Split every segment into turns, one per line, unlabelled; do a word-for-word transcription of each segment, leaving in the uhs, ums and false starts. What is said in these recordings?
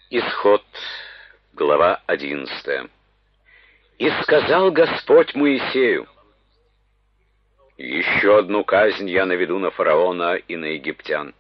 Исход, глава одиннадцатая. «И сказал Господь Моисею: еще одну казнь я наведу на фараона и на египтян.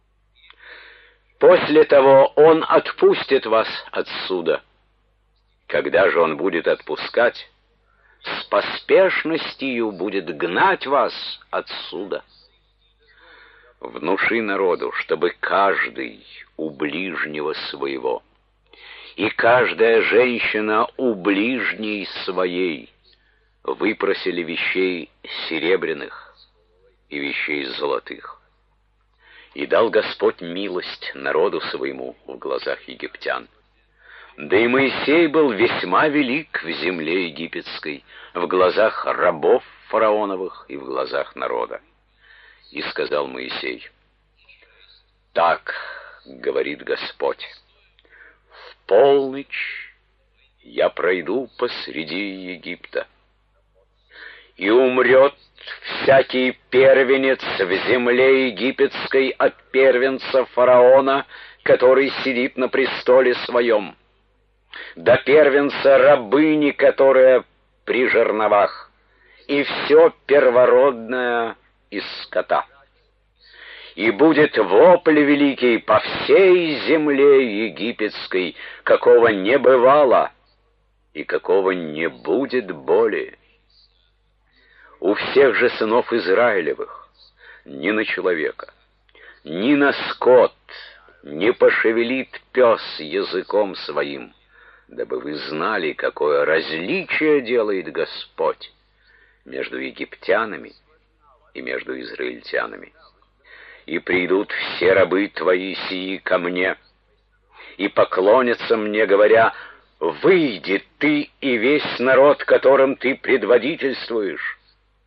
После того он отпустит вас отсюда. Когда же он будет отпускать, с поспешностью будет гнать вас отсюда. Внуши народу, чтобы каждый у ближнего своего, и каждая женщина у ближней своей выпросили вещей серебряных и вещей золотых. И дал Господь милость народу своему в глазах египтян. Да и Моисей был весьма велик в земле египетской, в глазах рабов фараоновых и в глазах народа. И сказал Моисей: так говорит Господь: в полночь я пройду посреди Египта, и умрет всякий первенец в земле египетской от первенца фараона, который сидит на престоле своем, до первенца рабыни, которая при жерновах, и все первородное из скота. И будет вопль великий по всей земле египетской, какого не бывало и какого не будет более. У всех же сынов Израилевых ни на человека, ни на скот не пошевелит пес языком своим, дабы вы знали, какое различие делает Господь между египтянами и между израильтянами. И придут все рабы твои сии ко мне, и поклонятся мне, говоря: выйди ты и весь народ, которым ты предводительствуешь.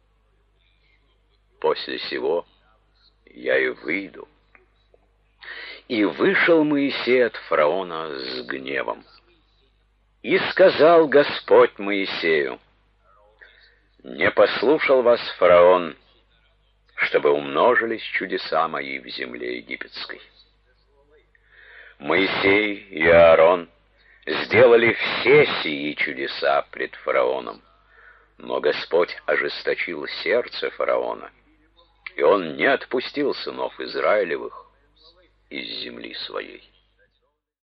После сего я и выйду. И вышел Моисей от фараона с гневом. И сказал Господь Моисею: не послушал вас фараон, чтобы умножились чудеса мои в земле египетской. Моисей и Аарон сделали все сии чудеса пред фараоном, но Господь ожесточил сердце фараона, и он не отпустил сынов Израилевых из земли своей.